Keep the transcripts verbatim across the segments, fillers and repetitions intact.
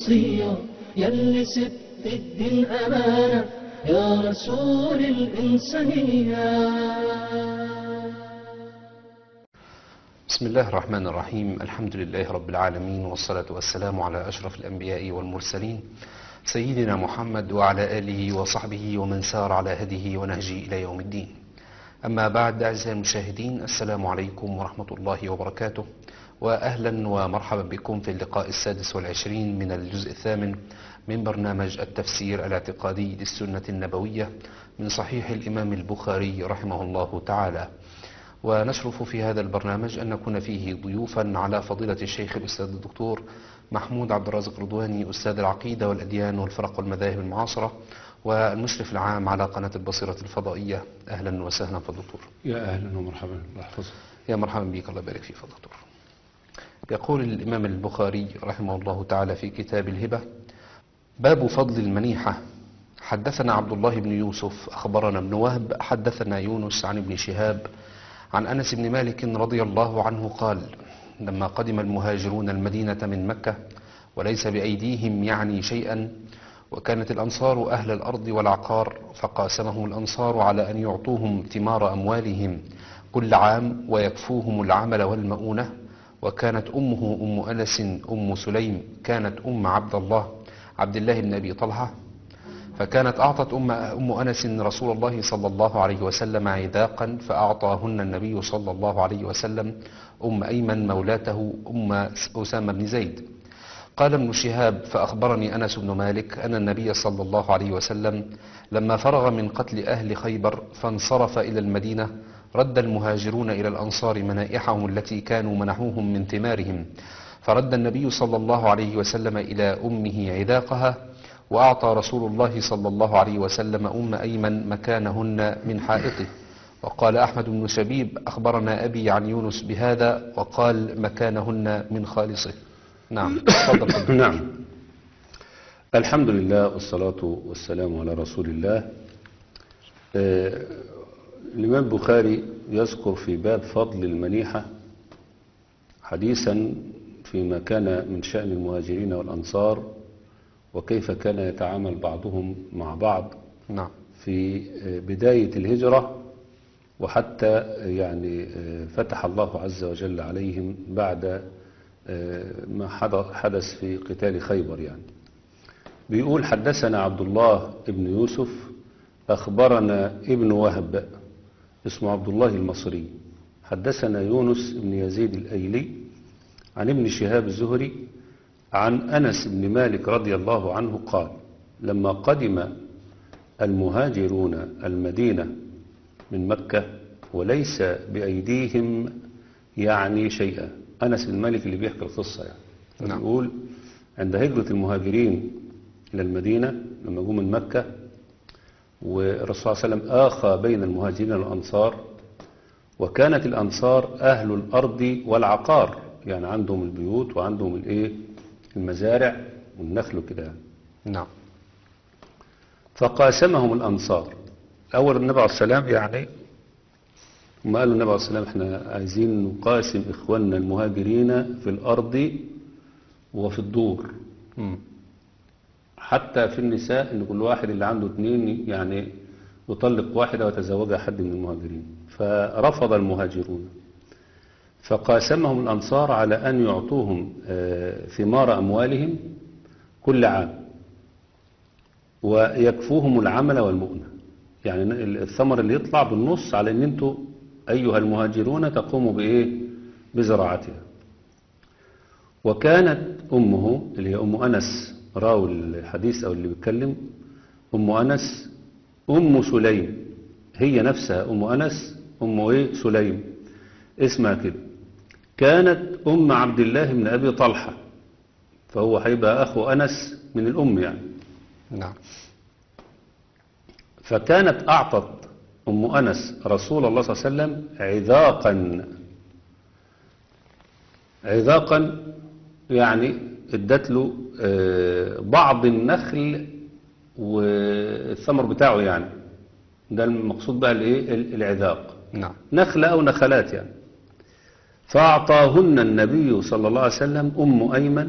وصية يلي سبت الدين أمانة يا رسول الإنسانية. بسم الله الرحمن الرحيم. الحمد لله رب العالمين، والصلاة والسلام على أشرف الأنبياء والمرسلين سيدنا محمد وعلى آله وصحبه ومن سار على هديه ونهجه إلى يوم الدين. أما بعد، أعزائي المشاهدين، السلام عليكم ورحمة الله وبركاته، وأهلا ومرحبا بكم في اللقاء السادس والعشرين من الجزء الثامن من برنامج التفسير الاعتقادي للسنة النبوية من صحيح الإمام البخاري رحمه الله تعالى. ونشرف في هذا البرنامج أن نكون فيه ضيوفا على فضيلة الشيخ الأستاذ الدكتور محمود عبد الرازق رضواني، أستاذ العقيدة والأديان والفرق والمذاهب المعاصرة، والمشرف العام على قناة البصيرة الفضائية. أهلا وسهلا فالدكتور. يا أهلا ومرحبا، الله يحفظك. يا مرحبا بك، الله يبارك فيك فالدكتور. يقول الإمام البخاري رحمه الله تعالى في كتاب الهبة: باب فضل المنيحة. حدثنا عبد الله بن يوسف أخبرنا ابن وهب حدثنا يونس عن ابن شهاب عن أنس بن مالك رضي الله عنه قال: لما قدم المهاجرون المدينة من مكة وليس بأيديهم يعني شيئا، وكانت الأنصار أهل الأرض والعقار، فقاسمهم الأنصار على أن يعطوهم ثمار أموالهم كل عام ويكفوهم العمل والمؤونة. وكانت أمه أم أنس أم سليم كانت أم عبد الله عبد الله بن أبي طلحة، فكانت أعطت أم, أم أنس رسول الله صلى الله عليه وسلم عذاقا، فأعطاهن النبي صلى الله عليه وسلم أم أيمن مولاته أم أسامة بن زيد. قال ابن شهاب: فأخبرني أنس بن مالك أن النبي صلى الله عليه وسلم لما فرغ من قتل أهل خيبر فانصرف إلى المدينة، رد المهاجرون إلى الأنصار منائحهم التي كانوا منحوهم من ثمارهم، فرد النبي صلى الله عليه وسلم إلى أمه عذاقها، وأعطى رسول الله صلى الله عليه وسلم أم أيمن مكانهن من حائطه. وقال أحمد بن شبيب: أخبرنا أبي عن يونس بهذا، وقال مكانهن من خالصه. نعم، تفضل. نعم، الحمد لله والصلاة والسلام على رسول الله. آه الإمام البخاري يذكر في باب فضل المنيحة حديثا فيما كان من شأن المهاجرين والأنصار، وكيف كان يتعامل بعضهم مع بعض نعم في بداية الهجرة، وحتى يعني فتح الله عز وجل عليهم بعد ما حدث في قتال خيبر. يعني بيقول: حدثنا عبد الله بن يوسف أخبرنا ابن وهب اسمه عبد الله المصري، حدثنا يونس بن يزيد الأيلي عن ابن شهاب الزهري عن أنس بن مالك رضي الله عنه قال: لما قدم المهاجرون المدينة من مكة وليس بأيديهم يعني شيئا. أنس بن مالك اللي بيحكي القصة يعني نعم. يقول: عند هجرة المهاجرين إلى المدينة لما جم من مكة، والرسول صلى الله عليه وسلم آخى بين المهاجرين والأنصار، وكانت الأنصار أهل الأرض والعقار، يعني عندهم البيوت وعندهم الإيه المزارع والنخل وكده. نعم. فقاسمهم الأنصار. أول النبي عليه السلام يعني ما قالوا النبي عليه السلام: احنا عايزين نقاسم إخواننا المهاجرين في الأرض وفي الدور، م. حتى في النساء، إن كل واحد اللي عنده اثنين يعني يطلق واحدة وتزوجها حد من المهاجرين. فرفض المهاجرون، فقاسمهم الأنصار على أن يعطوهم ثمار أموالهم كل عام ويكفوهم العمل والمؤنة. يعني الثمر اللي يطلع بالنص على أن أنتم أيها المهاجرون تقوموا بإيه؟ بزراعتها. وكانت أمه اللي هي أم أنس راوي الحديث أو اللي بيتكلم، أم أنس أم سليم، هي نفسها أم أنس أم إيه؟ سليم، اسمها كده. كانت أم عبد الله بن أبي طلحة، فهو هيبقى أخو أنس من الأم يعني. نعم. فكانت أعطت أم أنس رسول الله صلى الله عليه وسلم عذاقا. عذاقا يعني ادت له بعض النخل والثمر بتاعه، يعني ده المقصود بقى الايه العذاق. نعم. نخلة أو نخلات يعني. فأعطاهن النبي صلى الله عليه وسلم أم أيمن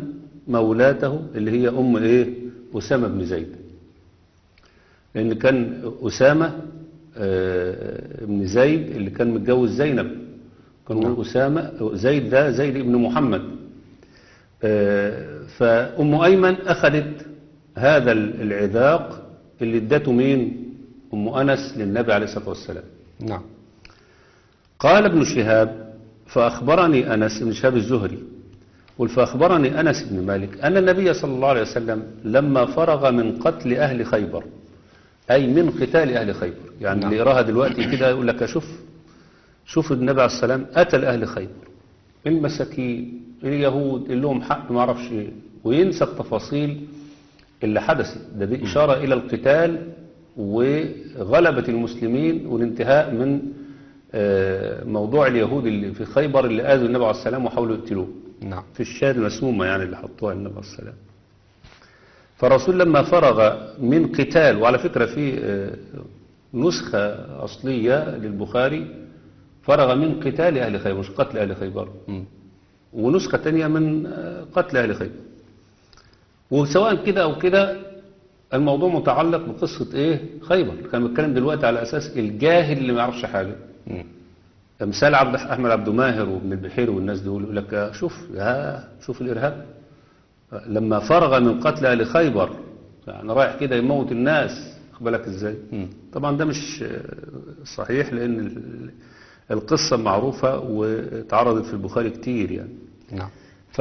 مولاته اللي هي أم إيه أسامة بن زيد، لأن كان أسامة آه، بن زيد اللي كان متجوز زينب، كان نعم. أسامة زيد ده زيد ابن محمد. آه، فأم أيمن أخذت هذا العذاق اللي ادته مين؟ أم أنس للنبي عليه الصلاة والسلام. نعم. قال ابن شهاب فأخبرني أنس بن شهاب الزهري قل فأخبرني أنس بن مالك أن النبي صلى الله عليه وسلم لما فرغ من قتل أهل خيبر، أي من قتال أهل خيبر، يعني نعم. اللي يراها دلوقتي كده يقول لك شوف شوف النبي عليه السلام قتل أهل خيبر، المساكين اليهود اللي لهم حق ما اعرفش ايه، وينسى التفاصيل اللي حدثت. ده دي إشارة إلى القتال وغلبة المسلمين والانتهاء من آه، موضوع اليهود اللي في خيبر اللي آذوا النبي عليه السلام وحاولوا يقتلوه نعم. في الشاة المسمومة يعني اللي حطوها النبي عليه السلام. فالرسول لما فرغ من قتال، وعلى فكرة في آه، نسخة أصلية للبخاري فرغ من قتال أهل خيبر مش قتل أهل خيبر، مم. ونسخة تانية من آه، قتل أهل خيبر. وسواء كده أو كده الموضوع متعلق بقصة إيه خيبر. كان بيتكلم دلوقتي على أساس الجاهل اللي ما يعرفش حاجة. مم. مثال عبد أحمد عبد ماهر وابن البحير والناس دول يقول لك شوف يا شوف الإرهاب لما فرغ من قتل أهل خيبر، يعني رايح كده يموت الناس، أخبرك إزاي. مم. طبعا ده مش صحيح لأن ال- القصة معروفة واتعرضت في البخاري كتير يعني. نعم.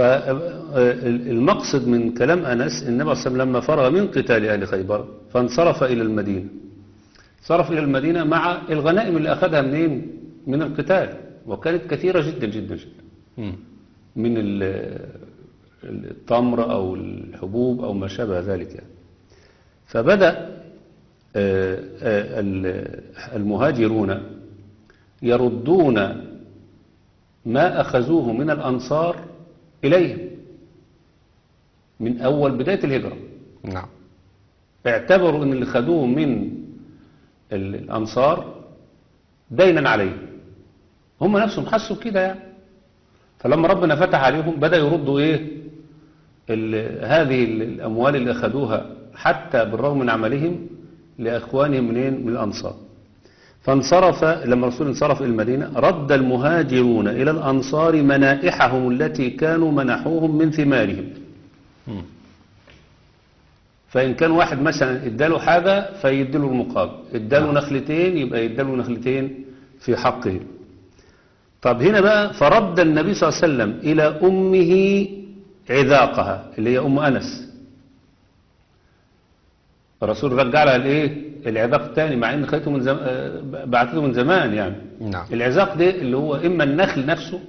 فالمقصد من كلام أنس النبي صلى الله عليه وسلم لما فرغ من قتال أهل خيبر فانصرف إلى المدينة، صرف إلى المدينة مع الغنائم اللي أخذها منين؟ من القتال، وكانت كثيرة جدا جدا جدا، مم. من ال- التمر أو الحبوب أو ما شابه ذلك يعني. فبدأ آه، آه، ال- المهاجرون يردون ما أخذوه من الأنصار إليهم من أول بداية الهجرة. نعم. اعتبروا أن اللي خدوه من ال- الأنصار دينا عليهم، هم نفسهم حسوا كده يعني. فلما ربنا فتح عليهم بدأ يردوا إيه ال- هذه ال- الأموال اللي أخذوها حتى بالرغم من عملهم لأخوانهم منين من الأنصار. فانصرف لما الرسول انصرف إلى المدينة رد المهاجرون إلى الأنصار منائحهم التي كانوا منحوهم من ثمارهم. مم. فإن كان واحد مثلا اداله حاجة فيديله المقابل، اداله نعم. نخلتين يبقى يداله نخلتين في حقه. طب هنا بقى فرد النبي صلى الله عليه وسلم إلى أمه عذاقها اللي هي أم أنس. الرسول رجع لها الايه العذاق الثاني مع ان خدته من زم... آه، بعثته من زمان يعني. نعم. العذاق ده اللي هو اما النخل نفسه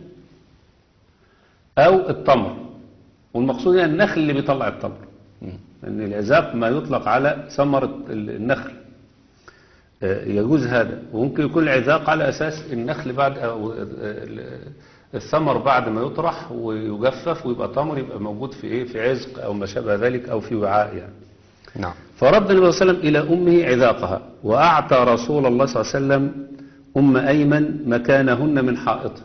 او التمر، والمقصود هنا النخل اللي بيطلع التمر، مم. لان العذاق ما يطلق على ثمرة النخل. آه، يجوز هذا، وممكن يكون العذاق على اساس النخل بعد او آه، الثمر بعد ما يطرح ويجفف ويبقى تمر يبقى موجود في ايه في عزق او ما شابه ذلك او في وعاء يعني. نعم. فرد النبي صلى الله عليه وسلم إلى أمه عذاقها، وأعطى رسول الله صلى الله عليه وسلم أم أيمن مكانهن من حائطه،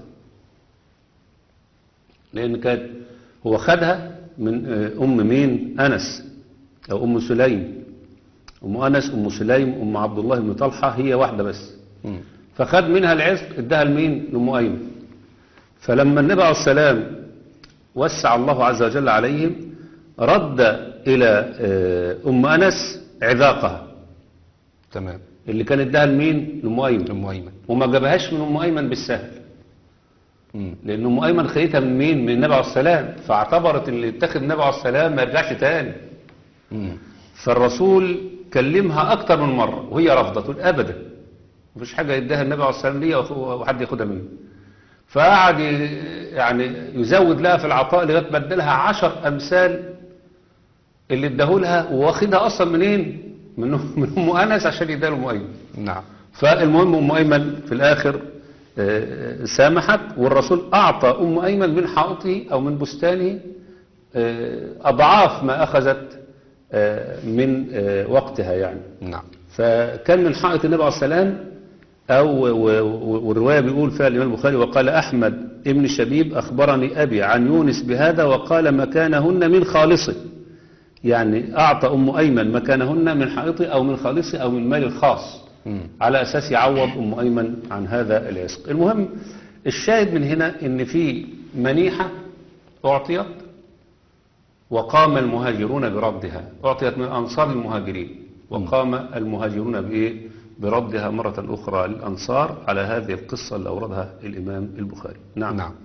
لأن كانت هو خدها من آه، أم مين أنس أو أم سليم. أم أنس أم سليم أم عبد الله بن طلحة هي واحدة بس، مم. فخد منها العزق اداها لمين لأم أيمن. فلما النبي عليه السلام وسع الله عز وجل عليهم رد إلى آه، أم أنس عذاقها تمام. اللي كان اداها لمين لأم أيمن، أم أيمن. وما جابهاش من أم أيمن بالسهل، مم. لأن أم أيمن خدتها من مين من النبي عليه السلام، فاعتبرت اللي اتخذ النبي عليه السلام ما يرجعش تاني. مم. فالرسول كلمها أكتر من مرة وهي رفضت، تقول أبدا مفيش حاجة يديها النبي عليه السلام ليا وحد ياخدها مني. فقعد ي- يعني يزود لها في العطاء لغاية ما ادالها عشر أمثال اللي اداهولها، واخدها أصلا منين من من أم أنس عشان يديها لأم أيمن. نعم. فالمهم أم أيمن في الآخر آه، سامحت، والرسول أعطى أم أيمن من حائطه أو من بستانه آه، أضعاف ما أخذت آه، من آه، وقتها يعني. نعم. فكان من حائط النبي عليه السلام أو و- و- والرواية بيقول فيها الإمام البخاري وقال أحمد ابن شبيب أخبرني أبي عن يونس بهذا وقال مكانهن من خالصه، يعني أعطى أم أيمن مكانهن من حائطه أو من خالصه أو من مال الخاص مم. على أساس يعوض أم أيمن عن هذا العسق. المهم الشاهد من هنا إن في منيحة أعطيت وقام المهاجرون بردها، أعطيت من أنصار المهاجرين وقام المهاجرون بإيه؟ بردها مرة أخرى للأنصار على هذه القصة اللي أوردها الإمام البخاري. نعم. نعم.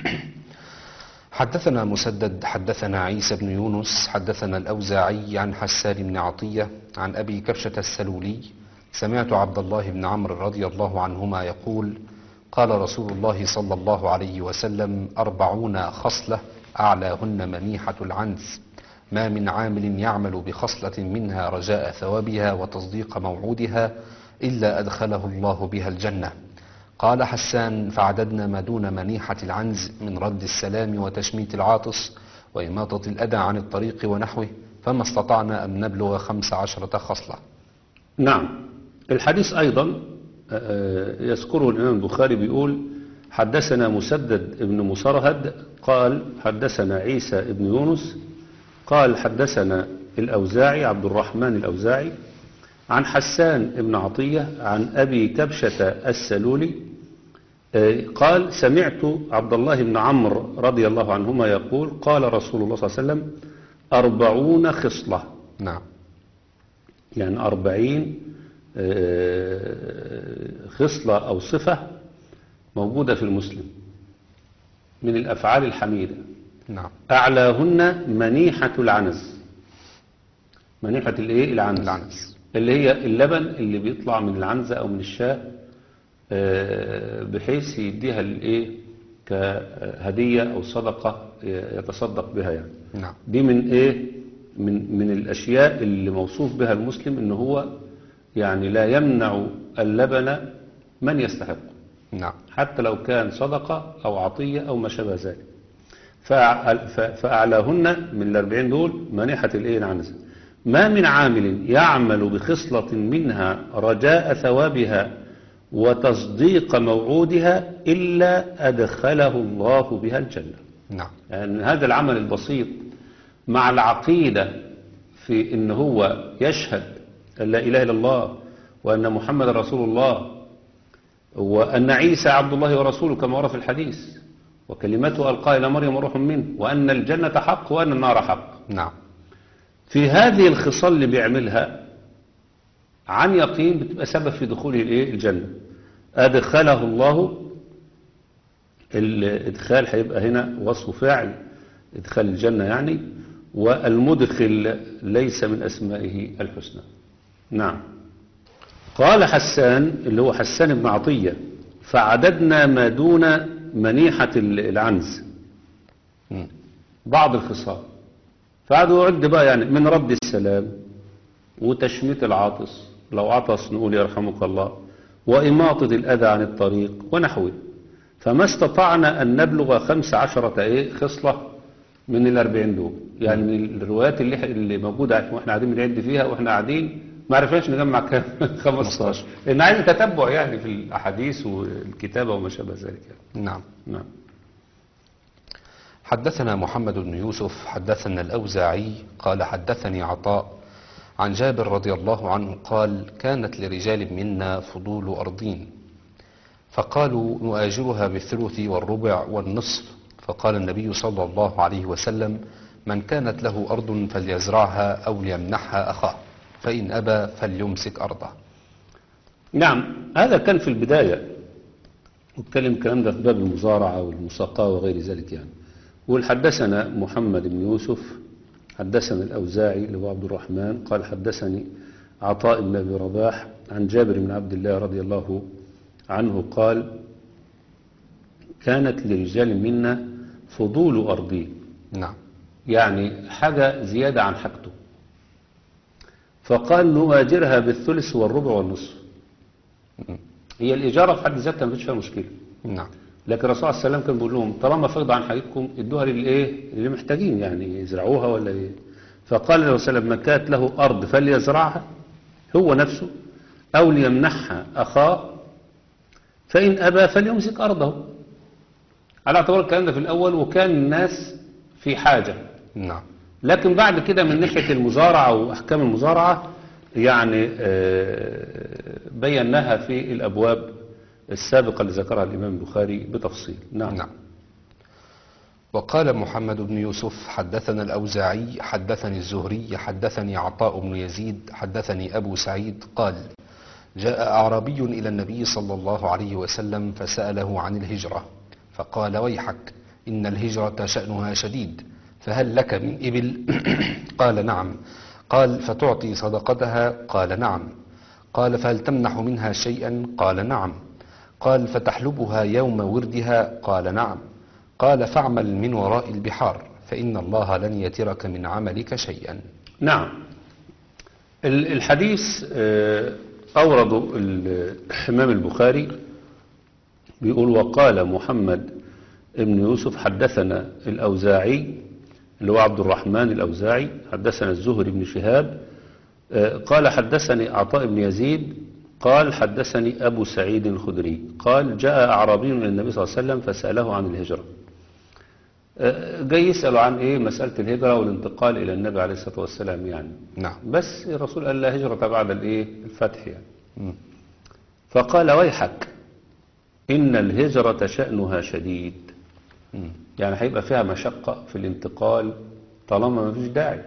حدثنا مسدد حدثنا عيسى بن يونس حدثنا الأوزاعي عن حسان بن عطية عن أبي كبشة السلولي سمعت عبد الله بن عمرو رضي الله عنهما يقول قال رسول الله صلى الله عليه وسلم أربعون خصلة أعلاهن منيحة العنز، ما من عامل يعمل بخصلة منها رجاء ثوابها وتصديق موعودها إلا أدخله الله بها الجنة. قال حسان فعددنا ما دون منيحة العنز من رد السلام وتشميت العاطس وإماطة الأذى عن الطريق ونحوه، فما استطعنا أن نبلغ خمس عشرة خصلة. نعم. الحديث أيضا آه، يذكره الإمام البخاري بيقول حدثنا مسدد ابن مصرهد قال حدثنا عيسى ابن يونس قال حدثنا الأوزاعي عبد الرحمن الأوزاعي عن حسان ابن عطية عن أبي كبشة السلولي آه، قال سمعت عبد الله بن عمرو رضي الله عنهما يقول قال رسول الله صلى الله عليه وسلم أربعون خصلة، نعم. يعني أربعين آه، خصلة أو صفة موجودة في المسلم من الأفعال الحميدة. نعم. أعلاهن منيحة العنز. منيحة الإيه؟ العنز. العنز. اللي هي اللبن اللي بيطلع من العنزة أو من الشاة آه، بحيث يديها الإيه كهدية أو صدقة يتصدق بها يعني. نعم. دي من إيه؟ من من الأشياء اللي موصوف بها المسلم إن هو يعني لا يمنع اللبن من يستحق، نعم. حتى لو كان صدقة أو عطية أو ما شابه ذلك. فأع- ف- فأعلاهن من الأربعين دول منيحة الإيه العنزة، ما من عامل يعمل بخصلة منها رجاء ثوابها وتصديق موعودها إلا أدخله الله بها الجنة. نعم. يعني هذا العمل البسيط مع العقيدة في إن هو يشهد أن لا إله إلا الله وأن محمد رسول الله وأن عيسى عبد الله ورسوله كما ورد في الحديث وكلمته ألقى إلى مريم وروح منه وأن الجنة حق وأن النار حق. نعم. في هذه الخصال اللي بيعملها عن يقين بتبقى سبب في دخوله الإيه؟ الجنة. أدخله الله، الإدخال هيبقى هنا وصف فاعل إدخال الجنة يعني، والمدخل ليس من أسمائه الحسنى. نعم. قال حسان اللي هو حسان بن عطية فعددنا ما دون منيحة العنز مم. بعض الخصال، فقعدوا يعد بقى يعني من رد السلام وتشميت العاطس لو عطس نقول يرحمك الله وإماطة الأذى عن الطريق ونحوه، فما استطعنا أن نبلغ خمس عشرة إيه خصلة من الأربعين دول. يعني من الروايات اللي, اللي موجودة واحنا قاعدين بنعد فيها واحنا قاعدين ما عرفناش نجمع كام خمستاشر، لأن عايز تتبع يعني في الأحاديث والكتابة وما شابه ذلك يعني. نعم. نعم. حدثنا محمد بن يوسف حدثنا الأوزاعي قال حدثني عطاء عن جابر رضي الله عنه قال كانت لرجال منا فضول أرضين فقالوا نؤاجرها بالثلث والربع والنصف، فقال النبي صلى الله عليه وسلم من كانت له أرض فليزرعها أو ليمنحها أخاه فإن أبى فليمسك أرضه. نعم. هذا كان في البداية واتكلم الكلام ده في باب المزارعة والمساقاة وغير ذلك يعني. والحدثنا محمد بن يوسف حدثنا الأوزاعي اللي هو عبد الرحمن قال حدثني عطاء بن أبي رباح عن جابر بن عبد الله رضي الله عنه قال كانت لرجال منا فضول أرضين، نعم. يعني حاجة زيادة عن حاجته، فقال نؤاجرها بالثلث والربع والنصف. هي الإجارة في حد ذاتها ما فيش فيها مشكلة، نعم. لكن الرسول عليه السلام كان بيقول لهم طالما فيض عن حاجتكم ادوها للايه اللي محتاجين يعني يزرعوها ولا ايه. فقال له سلم من كانت له ارض فليزرعها هو نفسه او ليمنحها اخاه فإن أبى فليمسك أرضه، على اعتبار الكلام ده في الأول وكان الناس في حاجة. نعم. لكن بعد كده من ناحية المزارعة وأحكام المزارعة يعني آه، بيناها في الأبواب السابقة اللي ذكرها الإمام البخاري بتفصيل. نعم. نعم. وقال محمد بن يوسف حدثنا الأوزاعي حدثني الزهري حدثني عطاء بن يزيد حدثني أبو سعيد قال جاء أعرابي إلى النبي صلى الله عليه وسلم فسأله عن الهجرة فقال ويحك إن الهجرة شأنها شديد فهل لك من إبل؟ قال نعم. قال فتعطي صدقتها؟ قال نعم. قال فهل تمنح منها شيئا؟ قال نعم. قال فتحلبها يوم وردها؟ قال نعم. قال فاعمل من وراء البحار فإن الله لن يترك من عملك شيئا. نعم. ال- الحديث آه، أورده الإمام البخاري بيقول وقال محمد ابن يوسف حدثنا الأوزاعي اللي هو عبد الرحمن الأوزاعي حدثنا الزهري بن شهاب آه، قال حدثني عطاء بن يزيد قال حدثني أبو سعيد الخدري قال جاء أعرابي إلى النبي صلى الله عليه وسلم فسأله عن الهجرة. آه، جاي يسأله عن إيه مسألة الهجرة والانتقال إلى النبي عليه الصلاة والسلام يعني. نعم. بس الرسول قال لا هجرة بعد الإيه الفتح يعني. مم. فقال ويحك إن الهجرة شأنها شديد، مم. يعني هيبقى فيها مشقة في الانتقال طالما ما فيش داعي.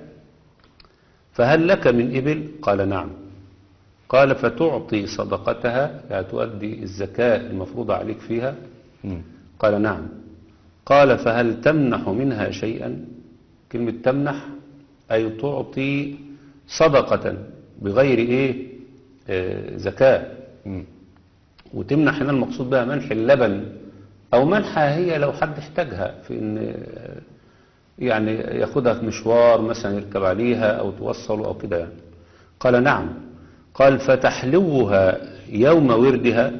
فهل لك من إبل؟ قال نعم. قال فتعطي صدقتها، يعني تؤدي الزكاة المفروضة عليك فيها؟ مم. قال نعم. قال فهل تمنح منها شيئا؟ كلمة تمنح أي تعطي صدقة بغير إيه آه زكاة. مم. وتمنح هنا المقصود بها منح اللبن أو منحها هي لو حد احتاجها في إن آه، يعني ياخدها في مشوار مثلا يركب عليها أو توصله أو كده يعني. قال نعم. قال فتحلوها يوم وردها،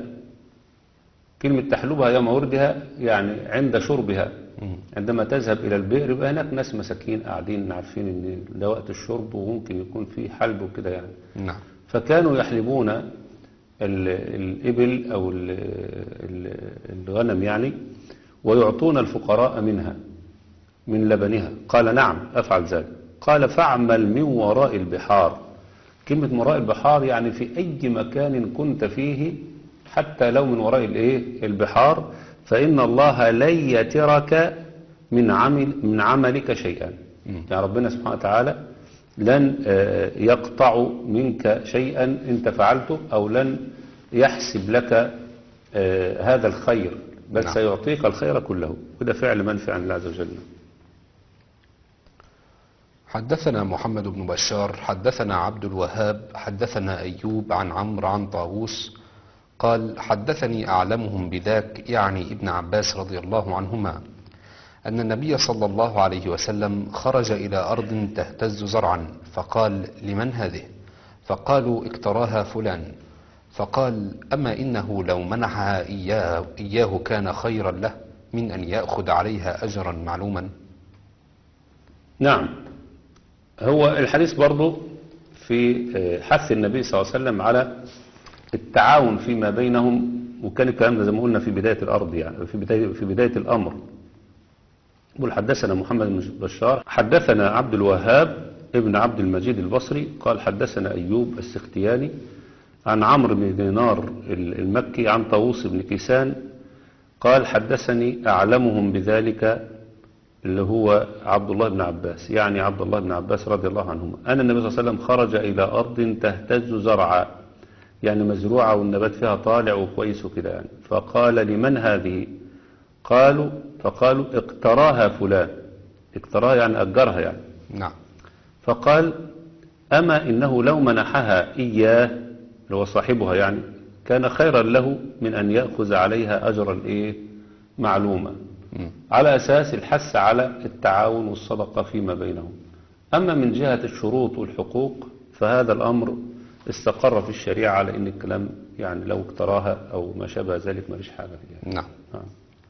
كلمة تحلوها يوم وردها يعني عند شربها، مم. عندما تذهب إلى البئر يبقى هناك ناس مساكين قاعدين عارفين إن ده وقت الشرب وممكن يكون فيه حلب وكده يعني. نعم. فكانوا يحلبون ال- الإبل أو ال- ال- الغنم يعني ويعطون الفقراء منها من لبنها. قال نعم أفعل ذلك. قال فاعمل من وراء البحار، كلمة من وراء البحار يعني في أي مكان كنت فيه حتى لو من وراء الإيه البحار فإن الله لن يترك من عمل من عملك شيئا. يعني ربنا سبحانه وتعالى لن آه، يقطع منك شيئا انت فعلته او لن يحسب لك آه، هذا الخير، بل نعم. سيعطيك الخير كله، وده فعل منفع عن الله عز وجل. حدثنا محمد بن بشار حدثنا عبد الوهاب حدثنا أيوب عن عمرو عن طاووس قال حدثني أعلمهم بذاك يعني ابن عباس رضي الله عنهما أن النبي صلى الله عليه وسلم خرج إلى أرض تهتز زرعا فقال لمن هذه؟ فقالوا اكتراها فلان. فقال أما إنه لو منحها إياه, إياه كان خيرا له من أن يأخذ عليها أجرا معلوما. نعم. هو الحديث برضو في آه، حث النبي صلى الله عليه وسلم على التعاون فيما بينهم، وكان الكلام ده زي ما قلنا في بداية الأرض يعني في بداية, في بداية الأمر. يقول حدثنا محمد بن بشار حدثنا عبد الوهاب ابن عبد المجيد البصري قال حدثنا أيوب السختياني عن عمرو بن دينار المكي عن طاووس بن كيسان قال حدثني أعلمهم بذلك اللي هو عبد الله بن عباس، يعني عبد الله بن عباس رضي الله عنهما، أن النبي صلى الله عليه وسلم خرج إلى أرض تهتز زرعا، يعني مزروعة والنبات فيها طالع وكويس وكده يعني. فقال لمن هذه؟ قالوا فقالوا اقتراها فلان، اقتراها يعني أجرها يعني. نعم. فقال أما إنه لو منحها إياه اللي هو صاحبها يعني كان خيرا له من أن يأخذ عليها أجرا إيه معلومة، مم. على أساس الحث على التعاون والصدقة فيما بينهم. أما من جهة الشروط والحقوق فهذا الأمر استقر في الشريعة على إن الكلام يعني لو اقتراها أو ما شابه ذلك ما ليش حاجة فيها. نعم. نعم.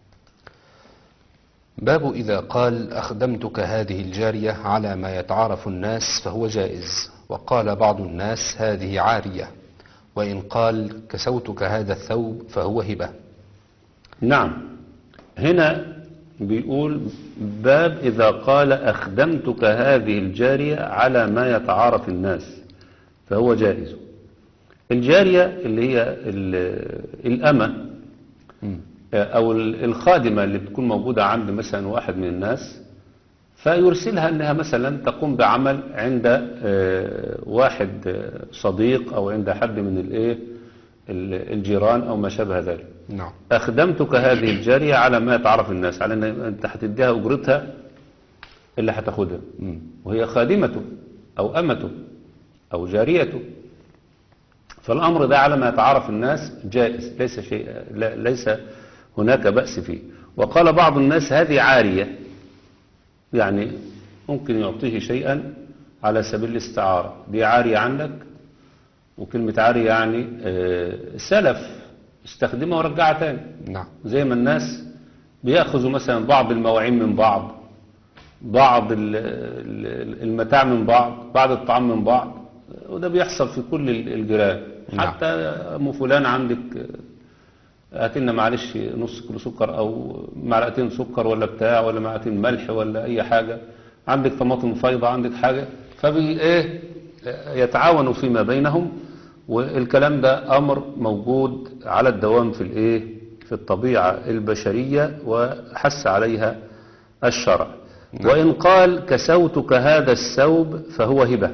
باب إذا قال أخدمتك هذه الجارية على ما يتعارف الناس فهو جائز، وقال بعض الناس هذه عارية، وإن قال كسوتك هذا الثوب فهو هبة. نعم. هنا بيقول باب إذا قال أخدمتك هذه الجارية على ما يتعارف الناس فهو جائز. الجارية اللي هي الأمة أو الخادمة اللي بتكون موجودة عند مثلا واحد من الناس، فيرسلها أنها مثلا تقوم بعمل عند واحد صديق أو عند حد من الإيه الجيران أو ما شابه ذلك. نعم. أخدمتك هذه الجارية على ما يتعرف الناس، على أن أنت هتديها أجرتها اللي هتاخدها، وهي خادمته أو أمته أو جاريته. فالأمر ده على ما يتعرف الناس جائز، ليس شيء لا ليس هناك بأس فيه. وقال بعض الناس هذه عارية، يعني ممكن يعطيه شيئا على سبيل الاستعارة، دي عارية عندك، وكلمة عارية يعني سلف استخدمها ورجعها تاني. نعم. زي ما الناس بيأخذوا مثلا بعض المواعين من بعض، بعض المتاع من بعض، بعض الطعام من بعض، وده بيحصل في كل الجيران. نعم. حتى أم فلان عندك هات لنا معلش نص كيلو سكر أو معلقتين سكر ولا بتاع ولا معلقتين ملح ولا أي حاجة، عندك طماطم فايضة، عندك حاجة، فبي إيه يتعاونوا فيما بينهم. والكلام ده أمر موجود على الدوام في الإيه في الطبيعة البشرية وحس عليها الشرع. نعم. وإن قال كسوتك هذا الثوب فهو هبة.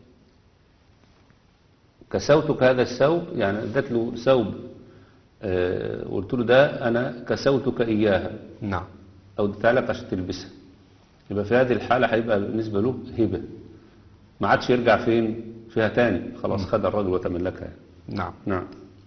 كسوتك هذا الثوب يعني ادت له ثوب، آه قلت له ده أنا كسوتك إياها. نعم. أو اديتها لك عشان تلبسها، يبقى في هذه الحالة هيبقى بالنسبة له هبة، ما عادش يرجع فين فيها تاني، خلاص خد الرجل وتملكها. نعم. نعم.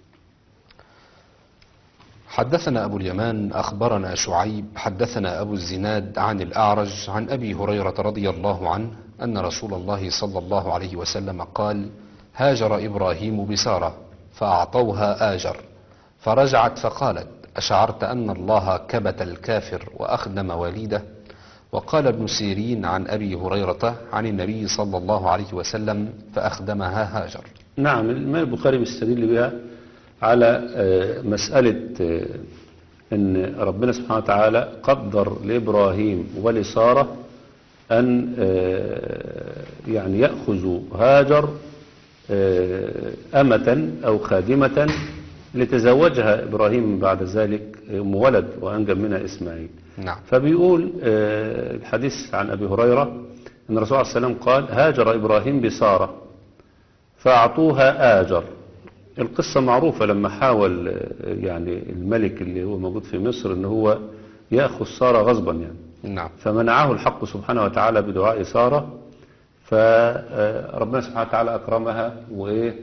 حدثنا أبو اليمان أخبرنا شعيب حدثنا أبو الزناد عن الأعرج عن أبي هريرة رضي الله عنه أن رسول الله صلى الله عليه وسلم قال هاجر إبراهيم بسارة فأعطوها آجر، فرجعت فقالت أشعرت أن الله كبت الكافر وأخدم وليده؟ وقال ابن سيرين عن أبي هريرة عن النبي صلى الله عليه وسلم فأخدمها هاجر. نعم. الإمام البخاري مستدل بها على مسألة أن ربنا سبحانه وتعالى قدر لإبراهيم ولسارة أن يعني يأخذوا هاجر أمة أو خادمة لتزوجها إبراهيم بعد ذلك أم ولد وأنجب منها إسماعيل. نعم. فبيقول الحديث عن أبي هريرة أن الرسول عليه السلام قال هاجر إبراهيم بسارة فأعطوها آجر. القصة معروفة لما حاول يعني الملك اللي هو موجود في مصر أنه هو يأخذ سارة غصبا يعني. نعم. فمنعه الحق سبحانه وتعالى بدعاء سارة، فربنا سبحانه وتعالى أكرمها وإيه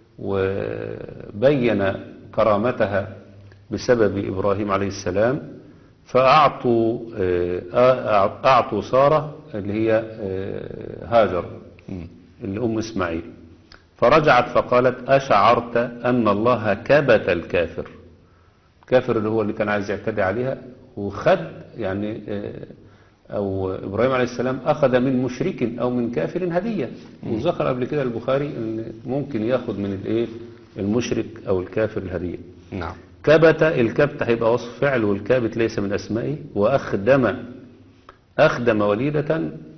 وبين كرامتها بسبب إبراهيم عليه السلام، فأعطوا أعطوا سارة اللي هي هاجر اللي أم إسماعيل، فرجعت فقالت أشعرت أن الله كبت الكافر. الكافر اللي هو اللي كان عايز يعتدي عليها، وخد يعني أو إبراهيم عليه السلام أخذ من مشرك أو من كافر هدية. وذكر قبل كده البخاري أن ممكن يأخذ من الإيه المشرك أو الكافر الهدية. نعم. كبت، الكبت هيبقى وصف فعل، والكابت ليس من أسمائه. وأخدم، أخدم وليدة،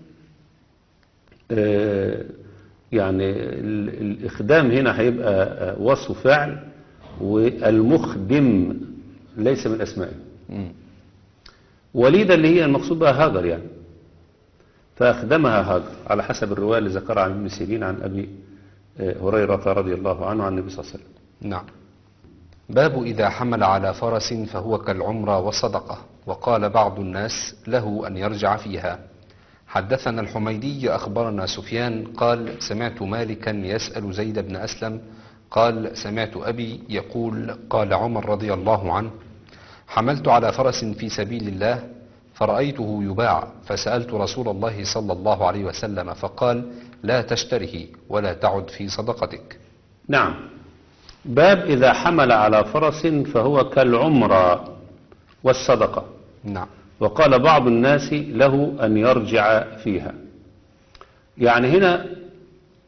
آه يعني الإخدام هنا هيبقى وصف فعل، والمخدم ليس من أسمائه. مم. وليدة اللي هي المقصود بها هاجر يعني، فأخدمها هاجر على حسب الرواية اللي ذكرها عن ابن سيرين عن أبي هريرة رضي الله عنه عن النبي صلى الله عليه وسلم. نعم. باب إذا حمل على فرس فهو كالعمرة والصدقة. وقال بعض الناس له أن يرجع فيها. حدثنا الحميدي أخبرنا سفيان قال سمعت مالكا يسأل زيد بن أسلم قال سمعت أبي يقول قال عمر رضي الله عنه حملت على فرس في سبيل الله فرأيته يباع فسألت رسول الله صلى الله عليه وسلم فقال لا تشتره ولا تعد في صدقتك. نعم. باب إذا حمل على فرس فهو كالعمرة والصدقة. نعم. وقال بعض الناس له أن يرجع فيها. يعني هنا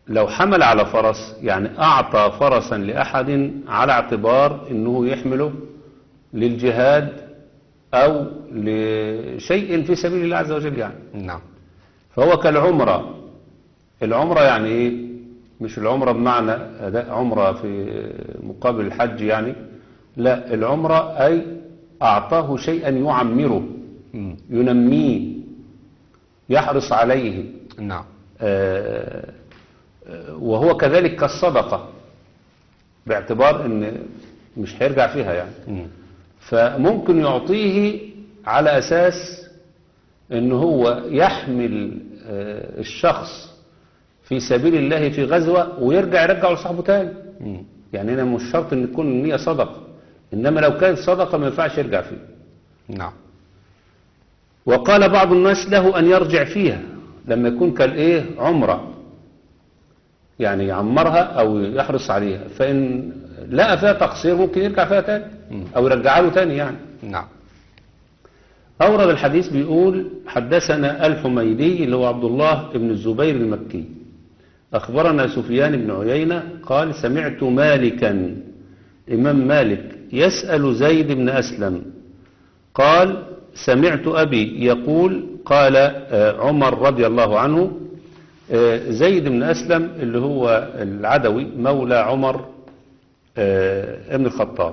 لو حمل على فرس يعني أعطى فرسا لأحد على اعتبار أنه يحمله للجهاد أو لشيء في سبيل الله عز وجل يعني. نعم. فهو كالعمرة. العمرة يعني إيه؟ مش العمرة بمعنى أداء عمرة في مقابل الحج يعني، لا، العمرة أي أعطاه شيئا يعمره، مم. ينميه، يحرص عليه. نعم. آه، آه، وهو كذلك كالصدقة، باعتبار ان مش هيرجع فيها يعني. مم. فممكن يعطيه على اساس ان هو يحمل آه، الشخص في سبيل الله في غزوة ويرجع يرجعه لصاحبه تاني. مم. يعني هنا مش شرط ان تكون النية صدقة، انما لو كانت صدقة ما ينفعش يرجع فيه. نعم. وقال بعض الناس له أن يرجع فيها لما يكون كالإيه عمرة، يعني يعمرها أو يحرص عليها، فإن لقى فيها تقصير ممكن يرجع فيها تاني أو يرجع له تاني يعني. نعم. أورد الحديث بيقول حدثنا الحميدي اللي هو عبد الله بن الزبير المكي أخبرنا سفيان بن عيينة قال سمعت مالكا إمام مالك يسأل زيد بن أسلم قال سمعت أبي يقول قال عمر رضي الله عنه، زيد بن أسلم اللي هو العدوي مولى عمر ابن الخطاب،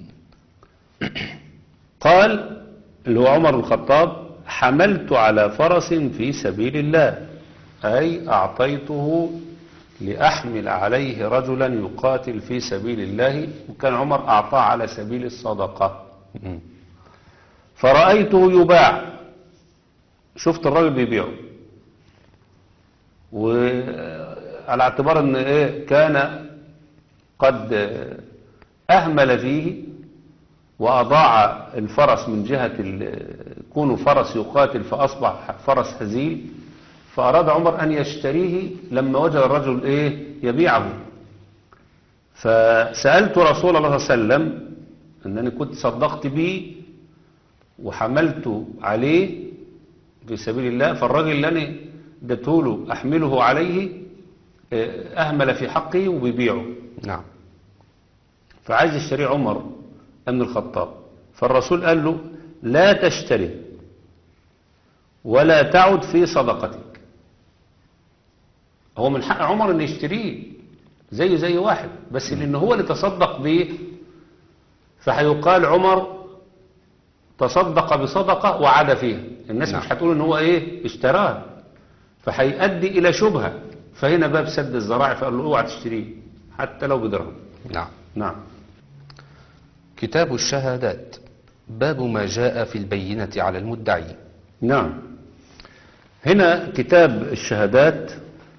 قال اللي هو عمر الخطاب حملت على فرس في سبيل الله، أي أعطيته لأحمل عليه رجلا يقاتل في سبيل الله، وكان عمر أعطاه على سبيل الصدقة. فرأيته يباع، شفت الراجل بيبيعه، وعلى اعتبار ان ايه كان قد اهمل فيه واضاع الفرس من جهة كونه فرس يقاتل فاصبح فرس هزيل، فاراد عمر ان يشتريه لما وجد الرجل ايه يبيعه. فسألت رسول الله صلى الله عليه وسلم انني كنت صدقت به وحملت عليه في سبيل الله، فالراجل اللي انا اديته له احمله عليه اهمل في حقه وبيبيعه. نعم. فعايز يشتري عمر بن الخطاب، فالرسول قال له لا تشتري ولا تعد في صدقتك. هو من حق عمر ان يشتريه زيه زي واحد، بس لانه هو اللي تصدق به فهيقال عمر تصدق بصدقة وعاد فيها. الناس نعم. مش هتقول ان هو ايه اشتراه، فهيؤدي الى شبهة. فهنا باب سد الذرائع، فقال له اوعى تشتريه حتى لو بدرهم. نعم. نعم. كتاب الشهادات، باب ما جاء في البينة على المدعي. نعم. هنا كتاب الشهادات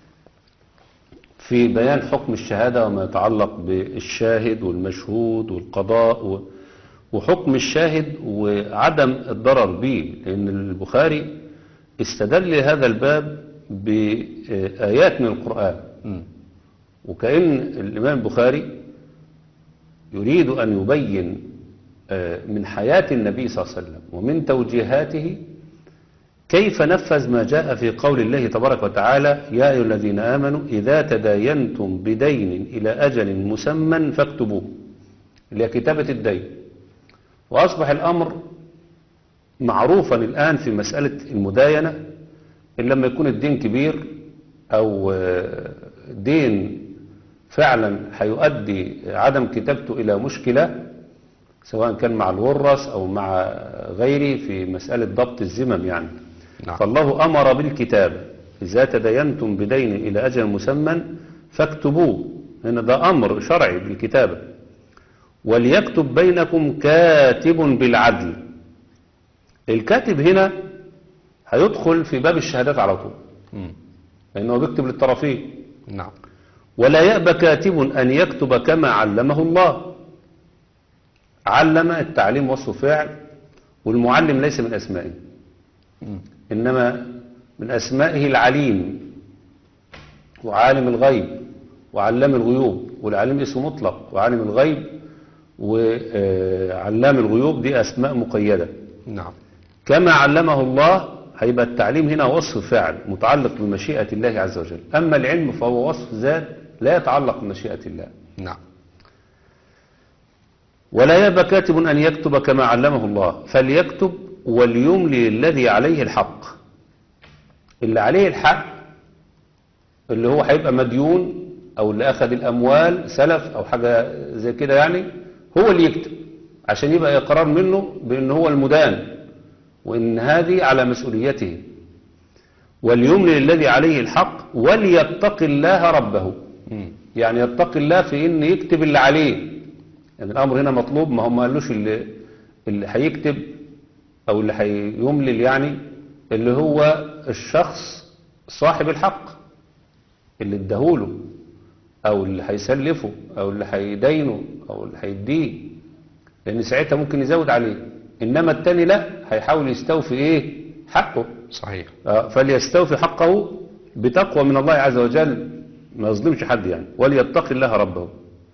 في بيان حكم الشهادة وما يتعلق بالشاهد والمشهود والقضاء و... وحكم الشاهد وعدم الضرر به، لأن البخاري استدل هذا الباب بآيات من القرآن. م. وكأن الإمام البخاري يريد أن يبين من حياة النبي صلى الله عليه وسلم ومن توجيهاته كيف نفذ ما جاء في قول الله تبارك وتعالى يا أيها الذين آمنوا إذا تداينتم بدين إلى أجل مسمى فاكتبوه، اللي هي كتابة الدين. وأصبح الأمر معروفا الآن في مسألة المداينة، إن لما يكون الدين كبير أو دين فعلا هيؤدي عدم كتابته إلى مشكلة، سواء كان مع الورث أو مع غيره في مسألة ضبط الذمم يعني. نعم. فالله أمر بالكتابة إذا تداينتم بدين إلى أجل مسمى فاكتبوه، هنا ده أمر شرعي بالكتابة. وليكتب بينكم كاتب بالعدل. الكاتب هنا هيدخل في باب الشهادات على طول، لأنه بيكتب للطرفين. نعم. ولا يأبى كاتب أن يكتب كما علمه الله. علم التعليم وصف فعل، والمعلم ليس من أسمائه، إنما من أسمائه العليم وعالم الغيب وعلام الغيوب. والعليم اسم مطلق، وعالم الغيب وعلام الغيوب دي أسماء مقيدة. نعم. كما علمه الله هيبقى التعليم هنا وصف فاعل متعلق بمشيئة الله عز وجل. أما العلم فهو وصف ذات لا يتعلق بمشيئة الله. نعم. ولا يأبى كاتب أن يكتب كما علمه الله فليكتب وليملي الذي عليه الحق. اللي عليه الحق اللي هو هيبقى مديون أو اللي أخذ الأموال سلف أو حاجة زي كده يعني، هو اللي يكتب عشان يبقى إقرار منه بأن هو المدان وإن هذه على مسؤوليته. وليملي الذي عليه الحق وليتق الله ربه. يعني يتق الله في إن يكتب اللي عليه. يعني الأمر هنا مطلوب، ما هم قالوش اللي اللي هيكتب أو اللي هيملل يعني اللي هو الشخص صاحب الحق اللي اداهوله أو اللي هيسلفه أو اللي هيدينه أو اللي هيديه، لأن ساعتها ممكن يزود عليه. إنما التاني لا، هيحاول يستوفي إيه حقه. صحيح. آه فليستوفي حقه بتقوى من الله عز وجل، ما يظلمش حد يعني. وليتق الله ربه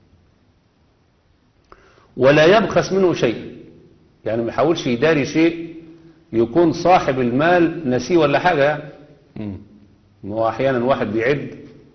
ولا يبخس منه شيء. يعني ما يحاولش يداري شيء يكون صاحب المال نسيه ولا حاجة يعني. مم. هو أحيانا واحد بيعد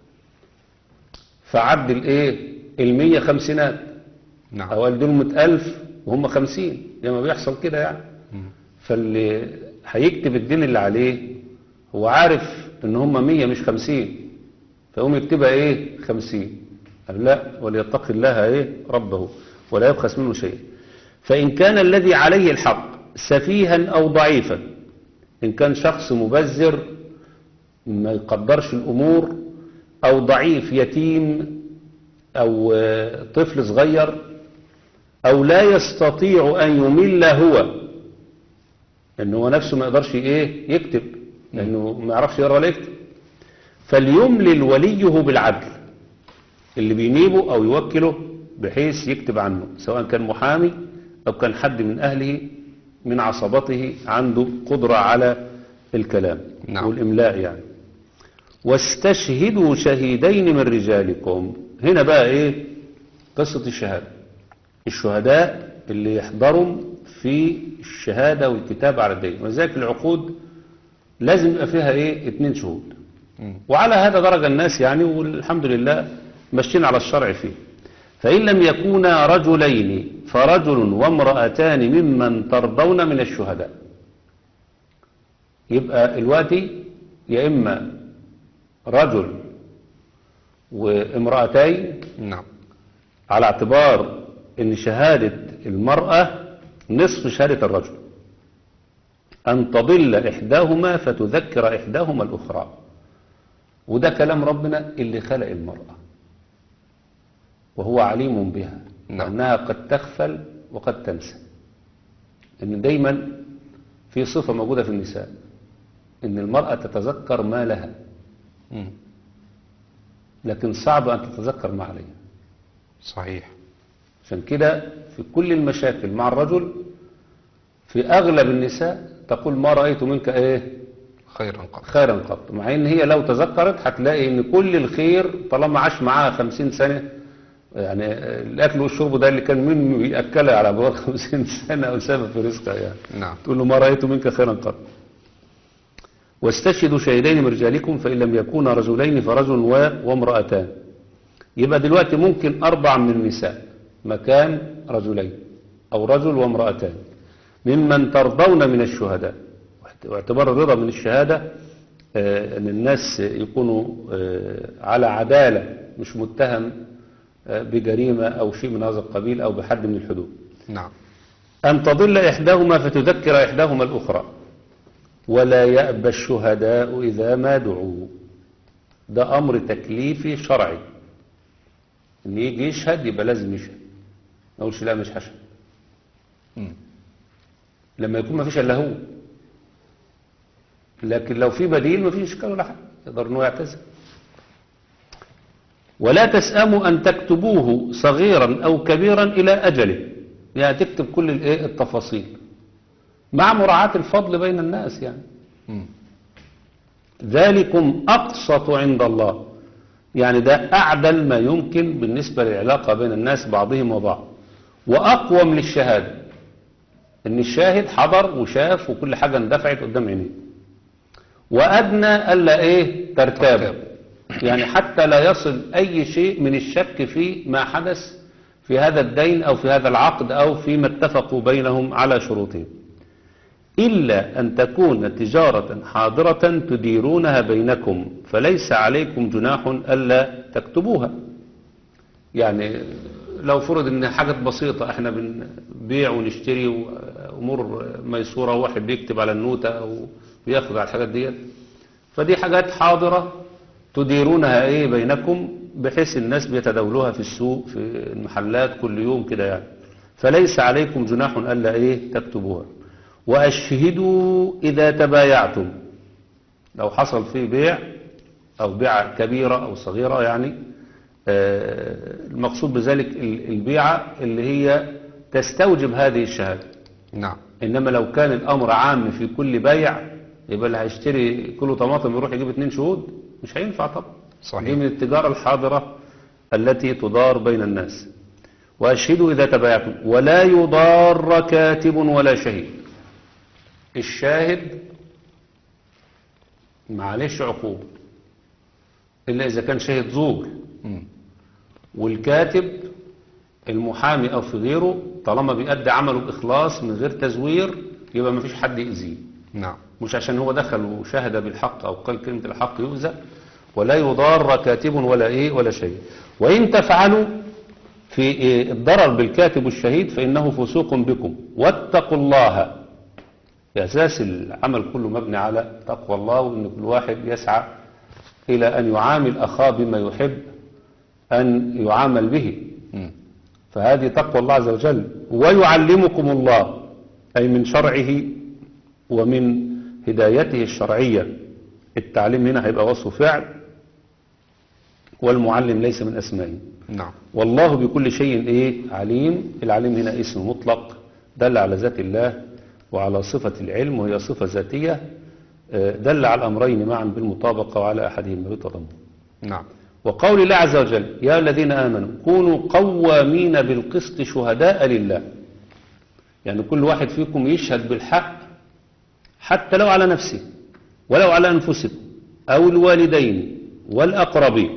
فعد الايه المية خمسينات. نعم. أو قال دول مئة ألف وهم خمسين، لما بيحصل كده يعني. مم. فاللي هيكتب الدين اللي عليه هو عارف ان هم مية مش خمسين، فيقوم يكتبها ايه خمسين. قال لا، وليتق الله ايه ربه ولا يبخس منه شيء. فإن كان الذي عليه الحق سفيها أو ضعيفا، إن كان شخص مبذر ما يقدرش الأمور أو ضعيف يتيم أو طفل صغير أو لا يستطيع أن يمل هو، لأنه هو نفسه ما يقدرش إيه يكتب لأنه ما يعرفش يقرأ ولا يكتب، فليملل وليه بالعدل، اللي بينيبه أو يوكله بحيث يكتب عنه، سواء كان محامي أو كان حد من أهله من عصبته عنده قدرة على الكلام. نعم. والإملاء يعني. واستشهدوا شهيدين من رجالكم. هنا بقى إيه قصة الشهادة. الشهداء اللي يحضروا في الشهادة والكتاب على الدين، وذلك العقود لازم يبقى فيها إيه اتنين شهود. مم. وعلى هذا درجة الناس يعني، والحمد لله ماشيين على الشرع فيه. فإن لم يكونا رجلين فرجل وامرأتان ممن ترضون من الشهداء. يبقى الوقتي يا إما رجل وامرأتين، نعم، على اعتبار ان شهادة المرأة نصف شهادة الرجل، أن تضل إحداهما فتذكر إحداهما الأخرى. وده كلام ربنا اللي خلق المرأة وهو عليم بها، نعم. أنها قد تغفل وقد تنسى. إن دايما في صفة موجودة في النساء، إن المرأة تتذكر ما لها، مم. لكن صعب أن تتذكر ما عليها. صحيح. عشان كده في كل المشاكل مع الرجل في أغلب النساء تقول ما رأيت منك إيه خيرا قط. خيرا قط، مع إن هي لو تذكرت هتلاقي إن كل الخير طالما عاش معاها خمسين سنة، يعني الأكل والشرب ده اللي كان منه يأكلها على مدار خمسين سنة أو سبب في رزقها يعني. نعم. تقول له ما رأيت منك خيرا قط. واستشهدوا شهيدين من رجالكم فإن لم يكونا رجلين فرجل وامرأتان. يبقى دلوقتي ممكن أربع من النساء مكان رجلين، أو رجل وامرأتان ممن ترضون من الشهداء. واعتبار الرضا من الشهادة آه أن الناس يكونوا آه على عدالة، مش متهم آه بجريمة أو شيء من هذا القبيل أو بحد من الحدود. نعم. أن تضل إحداهما فتذكر إحداهما الأخرى. ولا يأبى الشهداء إذا ما دعوا. ده أمر تكليفي شرعي، إن يجي يشهد يبقى لازم يشهد، ما أقولش لا مش هشهد. لما يكون ما فيش إلا هو، لكن لو في بديل ما فيش إشكال ولا حاجة، يقدر إنه يعتذر. ولا تسأموا أن تكتبوه صغيرا أو كبيرا إلى أجله، يعني تكتب كل الإيه التفاصيل مع مراعاة الفضل بين الناس يعني. مم. ذلكم أقسط عند الله، يعني ده أعدل ما يمكن بالنسبة للعلاقة بين الناس بعضهم وبعض، وأقوم للشهادة، إن الشاهد حضر وشاف وكل حاجة اندفعت قدام عينيه. وأدنى ألا إيه ترتاب، ترتاب. يعني حتى لا يصل أي شيء من الشك في ما حدث في هذا الدين أو في هذا العقد أو فيما اتفقوا بينهم على شروطهم، إلا أن تكون تجارة حاضرة تديرونها بينكم فليس عليكم جناح ألا تكتبوها. يعني لو فرض ان حاجات بسيطة احنا بنبيع ونشتري وامور ميسورة، واحد بيكتب على النوتة او بياخد على الحاجات ديت، فدي حاجات حاضرة تديرونها ايه بينكم، بحيث الناس بيتداولوها في السوق في المحلات كل يوم كده يعني، فليس عليكم جناح ألا ايه تكتبوها. وأشهدوا إذا تبايعتم، لو حصل فيه بيع أو بيعة كبيرة أو صغيرة يعني، المقصود بذلك البيعة اللي هي تستوجب هذه الشهادة. نعم. إنما لو كان الأمر عام في كل بيع، يبقى اللي هيشتري كيلو طماطم يروح يجيب اتنين شهود، مش هينفع طبعا. صحيح. دي من التجارة الحاضرة التي تدار بين الناس. وأشهدوا إذا تبايعتم ولا يضار كاتب ولا شهيد. الشاهد معلش عقوبة إلا إذا كان شاهد زور، والكاتب المحامي أو في غيره طالما بيأدي عمله بإخلاص من غير تزوير يبقى ما فيش حد يأذيه. نعم. مش عشان هو دخل وشاهد بالحق أو قال كلمة الحق يؤذى. ولا يضار كاتب ولا إيه ولا شيء. وإن تفعلوا في إيه الضرر بالكاتب والشهيد فإنه فسوق بكم واتقوا الله. أساس العمل كله مبني على تقوى الله، وإن كل واحد يسعى إلى أن يعامل أخاه بما يحب أن يعامل به. م. فهذه تقوى الله عز وجل. ويعلمكم الله أي من شرعه ومن هدايته الشرعية. التعليم هنا هيبقى وصف فعل، والمعلم ليس من أسمائه. نعم. والله بكل شيء إيه عليم. العليم هنا اسم مطلق دل على ذات الله وعلى صفة العلم، وهي صفة ذاتية دل على الأمرين معا بالمطابقة وعلى أحدهما بالتضمن. نعم. وقول الله عز وجل يا الذين آمنوا كونوا قوامين بالقسط شهداء لله. يعني كل واحد فيكم يشهد بالحق حتى لو على نفسه ولو على أنفسكم أو الوالدين والأقربين.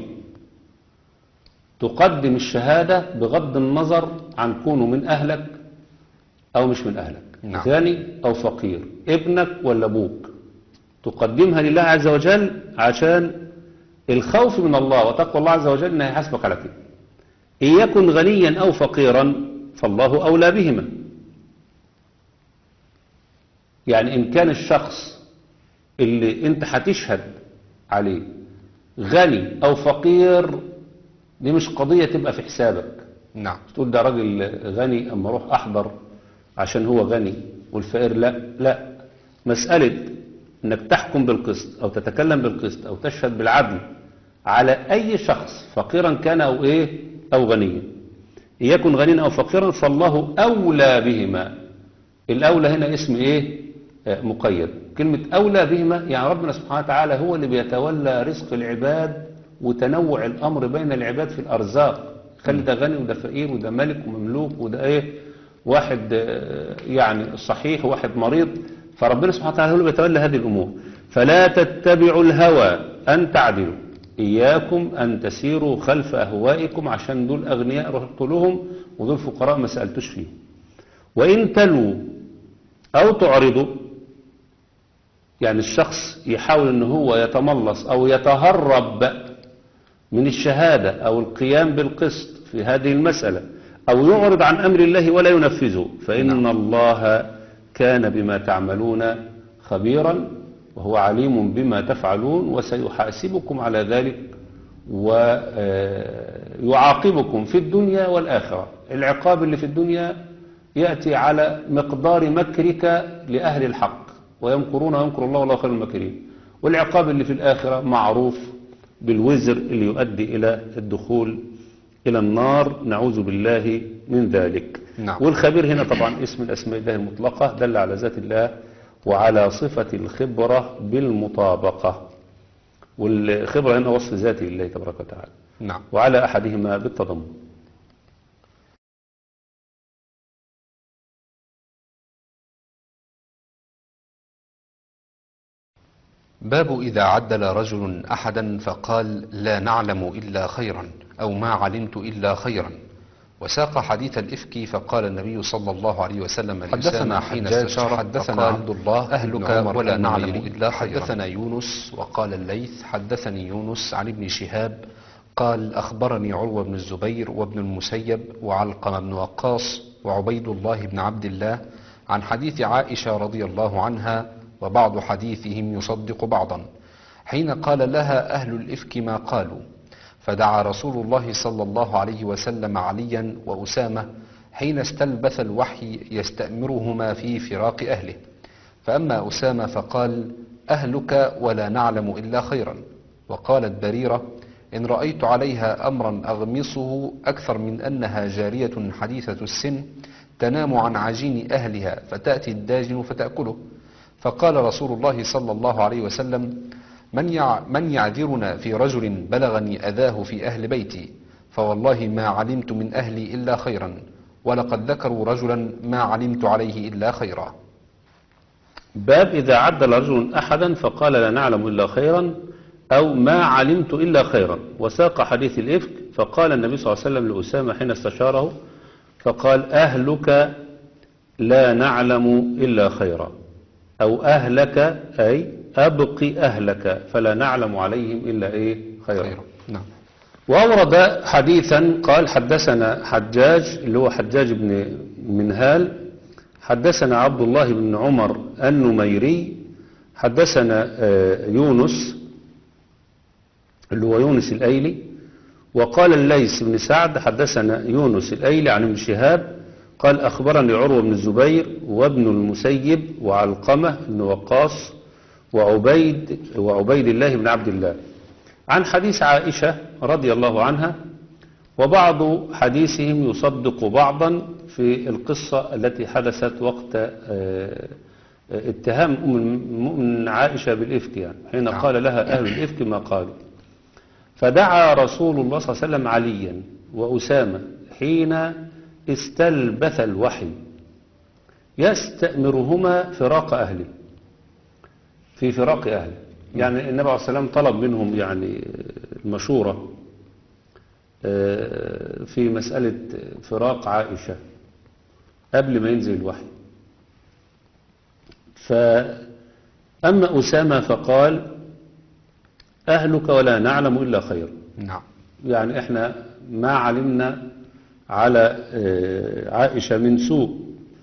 تقدم الشهادة بغض النظر عن كونه من أهلك أو مش من أهلك. نعم. غني أو فقير، ابنك ولا أبوك، تقدمها لله عز وجل عشان الخوف من الله وتقوى الله عز وجل انه يحاسبك على كده. إن يكن غنيا أو فقيرا فالله أولى بهما. يعني إن كان الشخص اللي انت هتشهد عليه غني أو فقير، دي مش قضية تبقى في حسابك. نعم. تقول ده راجل غني أما أروح أحضر عشان هو غني والفقير لا. لا، مسألة انك تحكم بالقسط او تتكلم بالقسط او تشهد بالعدل على اي شخص فقيرا كان او ايه او غنيا، إن يكن غنيا او فقيرا فالله اولى بهما. الاولى هنا اسم ايه آه مقيد. كلمة اولى بهما يعني ربنا سبحانه وتعالى هو اللي بيتولى رزق العباد وتنوع الامر بين العباد في الارزاق. خلي ده غني وده فقير وده ملك ومملوك وده ايه واحد آه يعني صحيح وواحد مريض. فربنا سبحانه وتعالى هو اللي بيتولى هذه الأمور. فلا تتبعوا الهوى أن تعدلوا، إياكم أن تسيروا خلف أهوائكم عشان دول أغنياء رحتوا لهم ودول فقراء ما سألتوش فيهم. وإن تلوا أو تعرضوا، يعني الشخص يحاول أنه هو يتملص أو يتهرب من الشهادة أو القيام بالقسط في هذه المسألة أو يعرض عن أمر الله ولا ينفذه، فإن نعم. الله كان بما تعملون خبيرا وهو عليم بما تفعلون وسيحاسبكم على ذلك ويعاقبكم في الدنيا والآخرة. العقاب اللي في الدنيا يأتي على مقدار مكرك لأهل الحق ويمكرون ويمكر الله والله خير الماكرين، والعقاب اللي في الآخرة معروف بالوزر اللي يؤدي إلى الدخول إلى النار، نعوذ بالله من ذلك. نعم. والخبير هنا طبعا اسم الأسماء الله المطلقة دل على ذات الله وعلى صفة الخبرة بالمطابقة، والخبرة هنا وصف ذاتي لله تبارك وتعالى. نعم. وعلى أحدهما بالتضمن. باب إذا عدل رجل أحدا فقال لا نعلم إلا خيرا أو ما علمت إلا خيرا، وساق حديث الإفك فقال النبي صلى الله عليه وسلم حدثنا حين حجاج استشار حدثنا عبد الله أهلك ولا نعلم النميري إلا خيرا. حدثنا يونس وقال الليث حدثني يونس عن ابن شهاب قال أخبرني عروة بن الزبير وابن المسيب وعلقمة بن وقاص وعبيد الله بن عبد الله عن حديث عائشة رضي الله عنها، وبعض حديثهم يصدق بعضا، حين قال لها أهل الإفك ما قالوا، فدعا رسول الله صلى الله عليه وسلم عليا وأسامة حين استلبث الوحي يستأمرهما في فراق أهله، فأما أسامة فقال أهلك ولا نعلم إلا خيرا. وقالت بريرة إن رأيت عليها أمرا أغمصه أكثر من أنها جارية حديثة السن تنام عن عجين أهلها فتأتي الداجن فتأكله. فقال رسول الله صلى الله عليه وسلم من, يع من يعذرنا في رجل بلغني أذاه في أهل بيتي، فوالله ما علمت من أهلي إلا خيرا، ولقد ذكروا رجلا ما علمت عليه إلا خيرا. باب إذا عدل رجل أحدا فقال لا نعلم إلا خيرا أو ما علمت إلا خيرا، وساق حديث الإفك فقال النبي صلى الله عليه وسلم لأسامة حين استشاره فقال أهلك لا نعلم إلا خيرا، أو أهلك أي أبقي أهلك فلا نعلم عليهم إلا إيه خيرا, خيرا. نعم. وأورد حديثا قال حدثنا حجاج اللي هو حجاج بن منهال حدثنا عبد الله بن عمر النميري حدثنا يونس اللي هو يونس الأيلي، وقال الليث بن سعد حدثنا يونس الأيلي عن ابن شهاب قال أخبرني عروة بن الزبير وابن المسيب وعلقمة بن وقاص وعبيد, وعبيد الله بن عبد الله عن حديث عائشة رضي الله عنها، وبعض حديثهم يصدق بعضا في القصة التي حدثت وقت اتهام أم المؤمن عائشة بالإفك، يعني حين قال لها أهل الإفك ما قالوا، فدعا رسول الله صلى الله عليه وسلم عليا وأسامة حين استلبث الوحي يستأمرهما فراق أهله في فراق أهله، يعني النبي عليه الصلاة والسلام طلب منهم يعني المشورة في مسألة فراق عائشة قبل ما ينزل الوحي. فأما أسامة فقال أهلك ولا نعلم إلا خير، نعم. يعني احنا ما علمنا على عائشة من سوء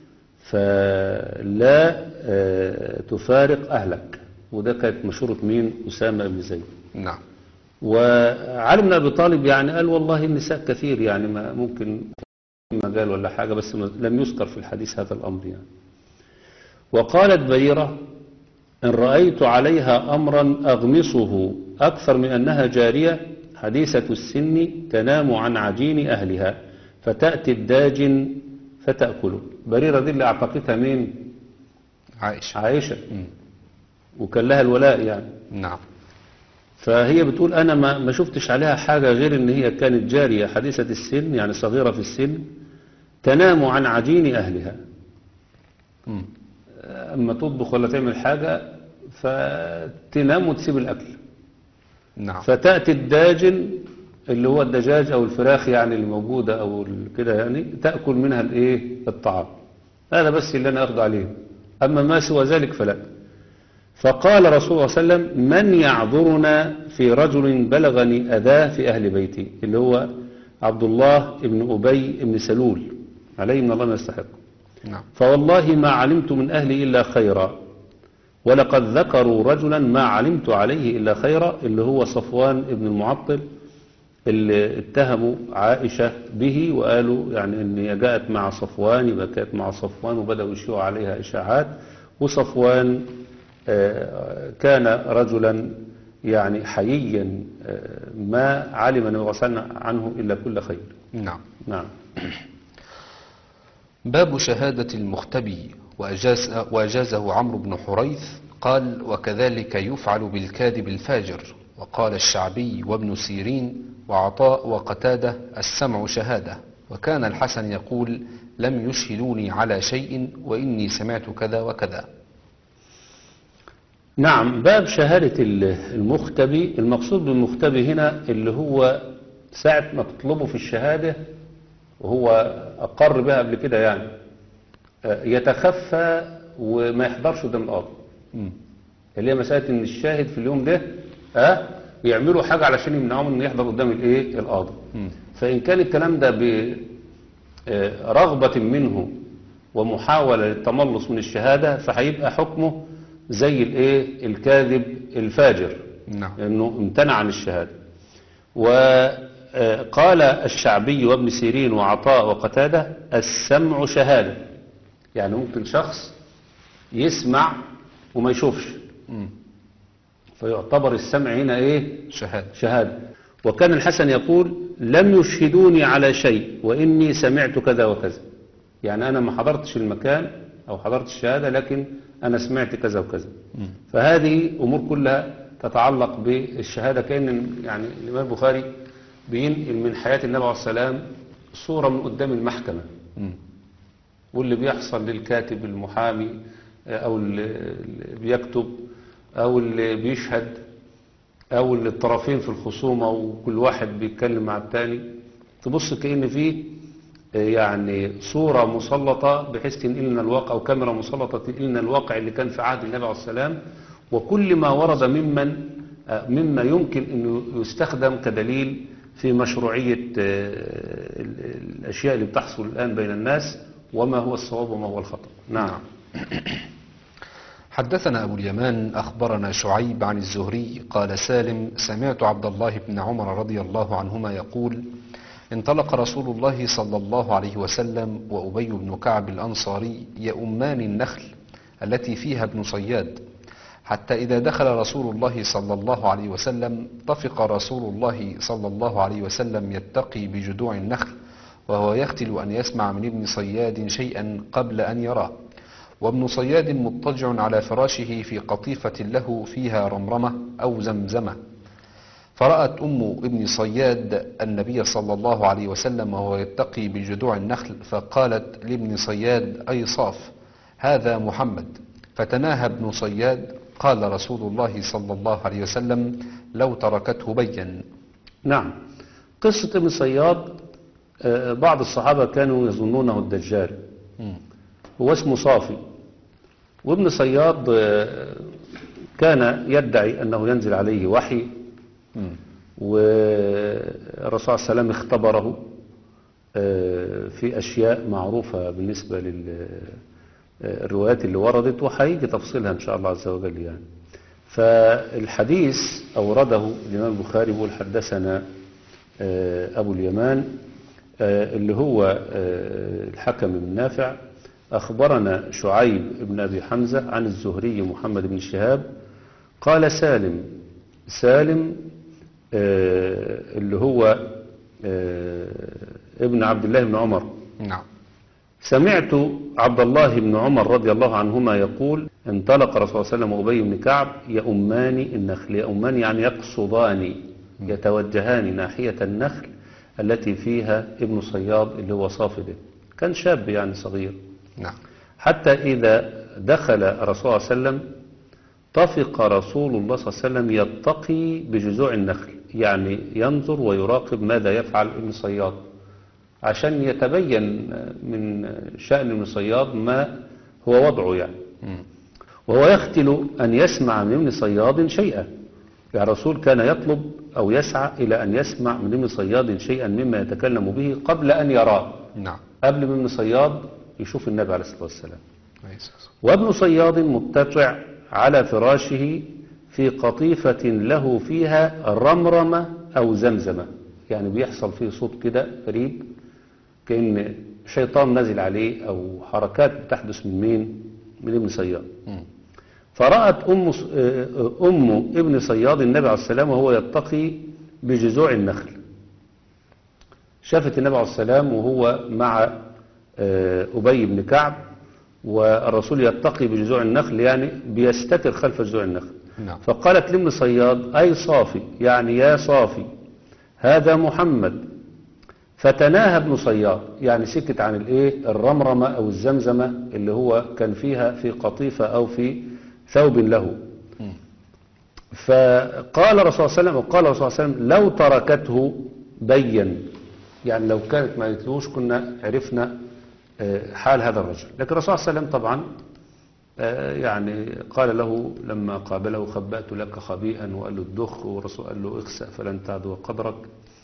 فلا تفارق أهلك، وده كانت مشورة مين؟ أسامة بن زيد. نعم. وعلي بن أبي طالب يعني قال والله النساء كثير، يعني ما ممكن مجال ولا حاجة، بس لم يذكر في الحديث هذا الأمر يعني. وقالت بريرة إن رأيت عليها أمرا أغمصه أكثر من أنها جارية حديثة السن تنام عن عجين أهلها فتأتي الداجن فتأكله. بريرة دي اللي أعتقتها مين؟ عائشة. عائشة. م. وكان لها الولاء يعني. نعم. فهي بتقول أنا ما ما شفتش عليها حاجة غير إن هي كانت جارية حديثة السن، يعني صغيرة في السن، تنام عن عجين أهلها. م. أما تطبخ ولا تعمل حاجة فتنام وتسيب الأكل. نعم. فتأتي الداجن اللي هو الدجاج أو الفراخ يعني اللي موجودة أو كده، يعني تأكل منها الإيه الطعام. هذا بس اللي أنا أخذ عليه، أما ما سوى ذلك فلا. فقال رسول الله صلى الله عليه وسلم من يعذرنا في رجل بلغني أذاه في أهل بيتي، اللي هو عبد الله بن أبي بن سلول عليه من الله ما يستحق. نعم. فوالله ما علمت من أهلي إلا خيرا، ولقد ذكروا رجلا ما علمت عليه إلا خيرا، اللي هو صفوان بن المعطل اللي اتهموا عائشة به وقالوا يعني ان جاءت مع صفوان، يبقى كانت مع صفوان، وبدأوا يشيعوا عليها إشاعات. وصفوان كان رجلا يعني حييا ما علم النبي صلى الله عليه وسلم عنه إلا كل خير. نعم. نعم. باب شهادة المختبي وأجاز وأجازه عمرو بن حريث قال وكذلك يفعل بالكاذب الفاجر. وقال الشعبي وابن سيرين وعطاء وقتادة السمع شهادة. وكان الحسن يقول لم يشهدوني على شيء وإني سمعت كذا وكذا. نعم. باب شهادة المختبي. المقصود بالمختبي هنا اللي هو ساعة ما تطلبه في الشهادة وهو أقر بها قبل كده يعني يتخفى وما يحضرش قدام القاضي، اللي هي مسألة إن الشاهد في اليوم ده أه يعملوا حاجة علشان يمنعوه إنه يحضر قدام الإيه القاضي. فإن كان الكلام ده برغبة منه ومحاولة للتملص من الشهادة فهيبقى حكمه زي الإيه الكاذب الفاجر، نعم. إنه امتنع عن الشهادة. وقال الشعبي وابن سيرين وعطاء وقتادة السمع شهادة، يعني ممكن شخص يسمع وما يشوفش، مم. فيعتبر السمع هنا ايه شهادة. شهادة. وكان الحسن يقول لم يشهدوني على شيء وإني سمعت كذا وكذا، يعني أنا ما حضرتش المكان أو حضرت الشهادة لكن أنا سمعت كذا وكذا. مم. فهذه أمور كلها تتعلق بالشهادة. كأن يعني الإمام البخاري بينقل من حياة النبي عليه السلام صورة من قدام المحكمة، مم. واللي بيحصل للكاتب المحامي أو اللي بيكتب أو اللي بيشهد أو اللي الطرفين في الخصومة وكل واحد بيتكلم مع التاني، تبص كأن فيه يعني صورة مسلطة بحيث تنقلنا الواقع، أو كاميرا مسلطة تنقلنا الواقع اللي كان في عهد النبي عليه السلام، وكل ما ورد ممن مما يمكن أنه يستخدم كدليل في مشروعية الأشياء اللي بتحصل الآن بين الناس وما هو الصواب وما هو الخطأ. نعم. حدثنا أبو اليمان أخبرنا شعيب عن الزهري قال سالم سمعت عبد الله بن عمر رضي الله عنهما يقول انطلق رسول الله صلى الله عليه وسلم وأبي بن كعب الأنصاري يؤمان النخل التي فيها ابن صياد، حتى إذا دخل رسول الله صلى الله عليه وسلم طفق رسول الله صلى الله عليه وسلم يتقي بجذوع النخل وهو يختل أن يسمع من ابن صياد شيئا قبل أن يراه، وابن صياد مضطجع على فراشه في قطيفة له فيها رمرمة أو زمزمة، فرأت أم ابن صياد النبي صلى الله عليه وسلم وهو يتقي بجذوع النخل فقالت لابن صياد أي صاف هذا محمد، فتناهى ابن صياد قال رسول الله صلى الله عليه وسلم لو تركته بين. نعم. قصة ابن صياد بعض الصحابة كانوا يظنونه الدجال، هو اسمه صافي، وابن صياد كان يدعي أنه ينزل عليه وحي، والرسول صلى الله عليه وسلم اختبره في أشياء معروفة بالنسبة للروايات اللي وردت وهيجي تفصيلها إن شاء الله عز وجل يعني. فالحديث أورده الإمام البخاري بيقول حدثنا أبو اليمان اللي هو الحكم بن نافع أخبرنا شعيب بن أبي حمزة عن الزهري محمد بن شهاب قال سالم سالم اللي هو ابن عبد الله بن عمر نعم سمعت عبد الله بن عمر رضي الله عنهما يقول انطلق رسول الله صلى الله عليه وسلم وأبي بن كعب يؤمان النخل. يؤمان يعني يقصدان يتوجهان ناحية النخل التي فيها ابن صياد اللي هو صافد، كان شاب يعني صغير. نعم. حتى إذا دخل الرسول صلى الله عليه وسلم طفق رسول الله صلى الله عليه وسلم يتقي بجذوع النخل، يعني ينظر ويراقب ماذا يفعل ابن صياد عشان يتبين من شأن ابن صياد ما هو وضعه يعني. م. وهو يختل أن يسمع من ابن صياد شيئا، يعني الرسول كان يطلب أو يسعى إلى أن يسمع من ابن صياد شيئا مما يتكلم به قبل أن يراه. نعم. قبل من ابن صياد يشوف النبي عليه الصلاة والسلام. وابن صياد مضطجع على فراشه في قطيفة له فيها رمرمة أو زمزمة، يعني بيحصل فيه صوت كده فريد كأن شيطان نازل عليه أو حركات بتحدث من مين؟ من ابن صياد. فرأت أم, أم ابن صياد النبي عليه السلام وهو يتقي بجذوع النخل، شافت النبي عليه السلام وهو مع أبي بن كعب والرسول يتقي بجذوع النخل، يعني بيستتر خلف جذوع النخل. نعم. فقالت لابن صياد أي صافي، يعني يا صافي هذا محمد، فتناهى ابن صياد، يعني سكت عن الايه الرمرمة أو الزمزمة اللي هو كان فيها في قطيفة أو في ثوب له. م. فقال الرسول صلى الله عليه وسلم وقال الرسول صلى الله عليه وسلم لو تركته بين، يعني لو كانت ما قالتلوش كنا عرفنا حال هذا الرجل. لكن الرسول صلى الله عليه وسلم طبعا يعني قال له لما قابله خبأت لك خبيئا، وقال له الدخ، والرسول قال له اخسأ فلن تعدو قدرك.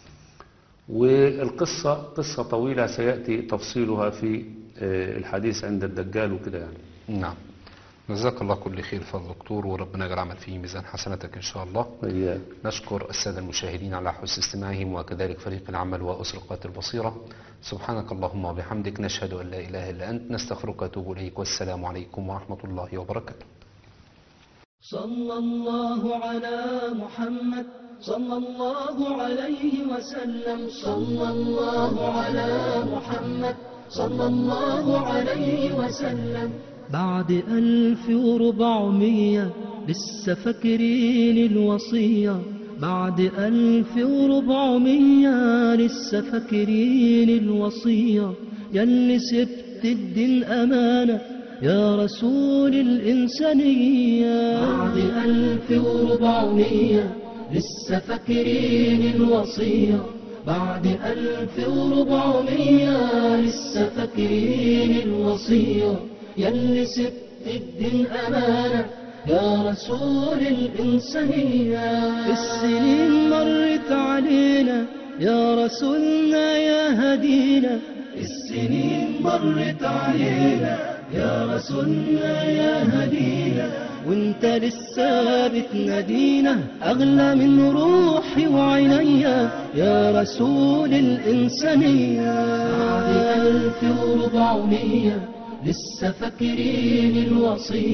والقصة قصة طويلة سيأتي تفصيلها في الحديث عند الدجال وكده يعني. نعم. جزاك الله كل خير فضل دكتور، وربنا يجعل العمل فيه ميزان حسناتك إن شاء الله. إياك. نشكر السادة المشاهدين على حسن استماعهم، وكذلك فريق العمل وأسرقات البصيرة. سبحانك اللهم وبحمدك، نشهد أن لا إله إلا أنت، نستغفرك ونتوب إليك، والسلام عليكم ورحمة الله وبركاته. صلى الله على محمد صلى الله عليه وسلم، صلى الله على محمد صلى الله عليه وسلم. بعد ألف وربعمية لسه فاكرين الوصية، بعد ألف وربعمية لسه فاكرين الوصية. ياللي سبت الدين أمانة يا رسول الإنسانية، بعد ألف وربعمية لسه فاكرين الوصية، بعد ألف وربعمية لسه فاكرين الوصية. ياللي سبت الدين أمانة يا رسول الإنسانية. السنين مرت علينا يا رسولنا يا هدينا، السنين مرت علينا يا رسولنا يا هدينا. وانت لسه بتنادينا أغلى من روحي وعينيا يا رسول الإنسانية. بعد ألف وربعمية لسه فاكرين الوصية.